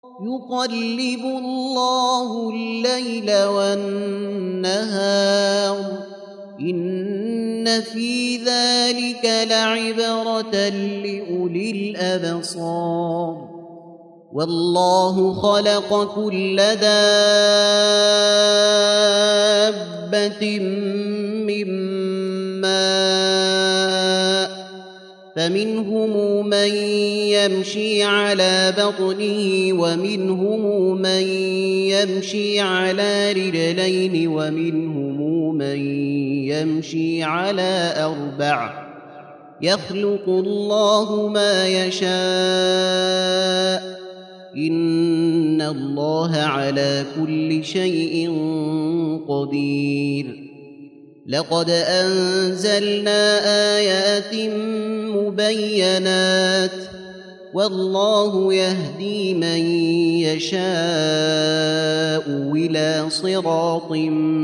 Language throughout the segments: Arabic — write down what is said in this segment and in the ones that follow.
يقلب الله الليل والنهار إن في ذلك لعبرة لأولي الأبصار والله خلق كل دابة من ماء فمنهم من يمشي على بطنه ومنهم من يمشي على رجلين ومنهم من يمشي على أربع يخلق الله ما يشاء إن الله على كل شيء قدير لقد أنزلنا آيات مبينات والله يهدي من يشاء إلى صراط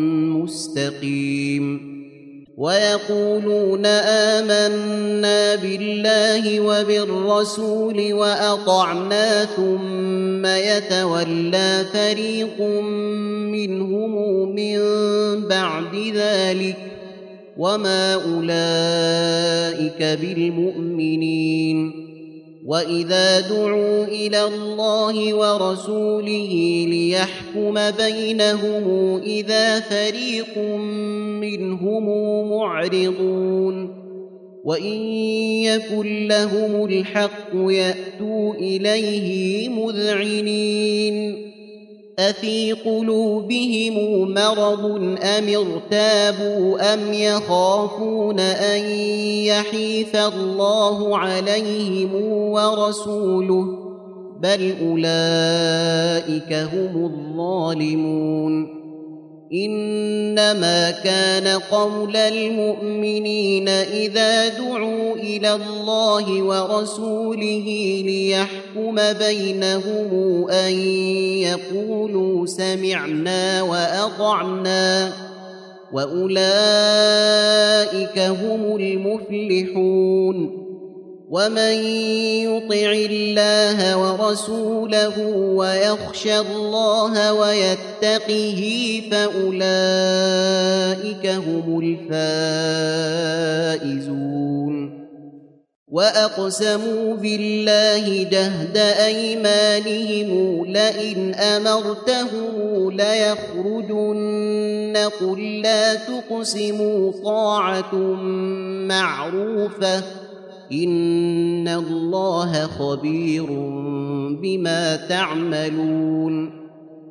مستقيم ويقولون آمنا بالله وبالرسول وأطعنا ثم يتولى فريق منهم من بعد ذلك وما أولئك بالمؤمنين وإذا دعوا إلى الله ورسوله ليحكم بينهم إذا فريق منهم معرضون وإن يكن لهم الحق يأتوا إليه مذعنين أفي قلوبهم مرض أم ارتابوا أم يخافون أن يحيف الله عليهم ورسوله بل أولئك هم الظالمون إنما كان قول المؤمنين إذا دعوا إلى الله ورسوله ليحكم بينهم أن يقولوا سمعنا وأطعنا وأولئك هم المفلحون ومن يطع الله ورسوله ويخشى الله ويتقه فأولئك هم الفائزون وأقسموا بالله جهد أيمانهم لئن أمرتهم ليخرجن قل لا تقسموا طاعة معروفة إن الله خبير بما تعملون